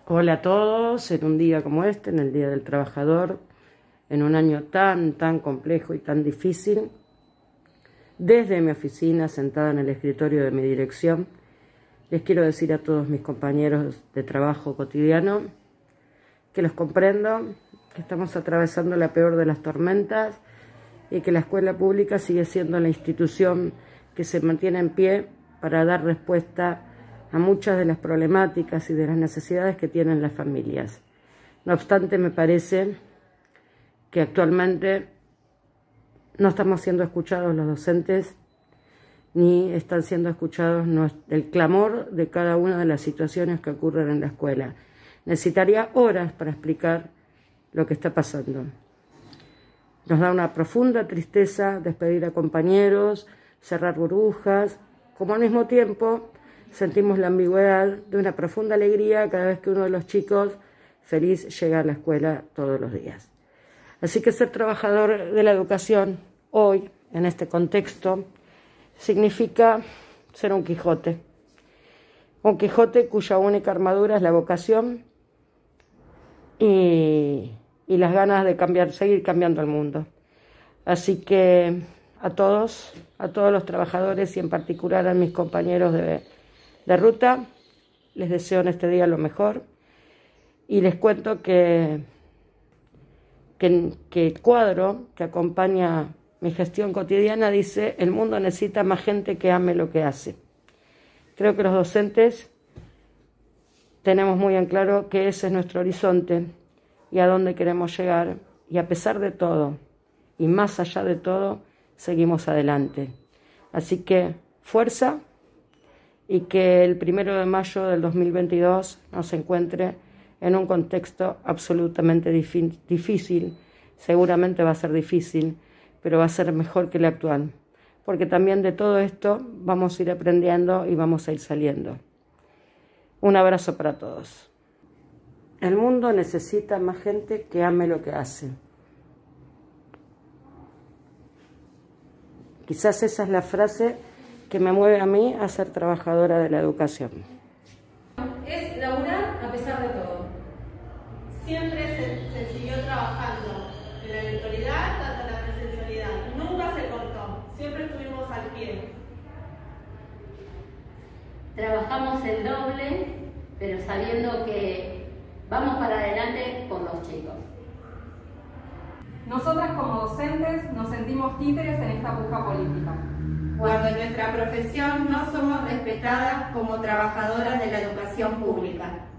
Hola a todos, en un día como este, en el Día del Trabajador, en un año tan complejo y tan difícil, desde mi oficina, sentada en el escritorio de mi dirección, les quiero decir a todos mis compañeros de trabajo cotidiano que los comprendo, que estamos atravesando la peor de las tormentas y que la escuela pública sigue siendo la institución que se mantiene en pie para dar respuesta a muchas de las problemáticas y de las necesidades que tienen las familias. No obstante, me parece que actualmente no estamos siendo escuchados los docentes, ni están siendo escuchados el clamor de cada una de las situaciones que ocurren en la escuela. Necesitaría horas para explicar lo que está pasando. Nos da una profunda tristeza despedir a compañeros, cerrar burbujas, como al mismo tiempo sentimos la ambigüedad de una profunda alegría cada vez que uno de los chicos feliz llega a la escuela todos los días. Así que ser trabajador de la educación hoy, en este contexto, significa ser un Quijote. Un Quijote cuya única armadura es la vocación y las ganas de seguir cambiando el mundo. Así que a todos los trabajadores y en particular a mis compañeros de ruta, les deseo en este día lo mejor y les cuento que el cuadro que acompaña mi gestión cotidiana dice: el mundo necesita más gente que ame lo que hace. Creo que los docentes tenemos muy en claro que ese es nuestro horizonte y a dónde queremos llegar, y a pesar de todo y más allá de todo seguimos adelante. Así que fuerza, y que el 1 de mayo del 2022 nos encuentre en un contexto absolutamente difícil. Seguramente va a ser difícil, pero va a ser mejor que el actual, porque también de todo esto vamos a ir aprendiendo y vamos a ir saliendo. Un abrazo para todos. El mundo necesita más gente que ame lo que hace. Quizás esa es la frase que me mueve a mí a ser trabajadora de la educación. Es laburar a pesar de todo. Siempre se siguió trabajando en la virtualidad hasta la presencialidad. Nunca se cortó, siempre estuvimos al pie. Trabajamos el doble, pero sabiendo que vamos para adelante por los chicos. Nosotras como docentes nos sentimos títeres en esta puja política. Cuando en nuestra profesión no somos respetadas como trabajadoras de la educación pública.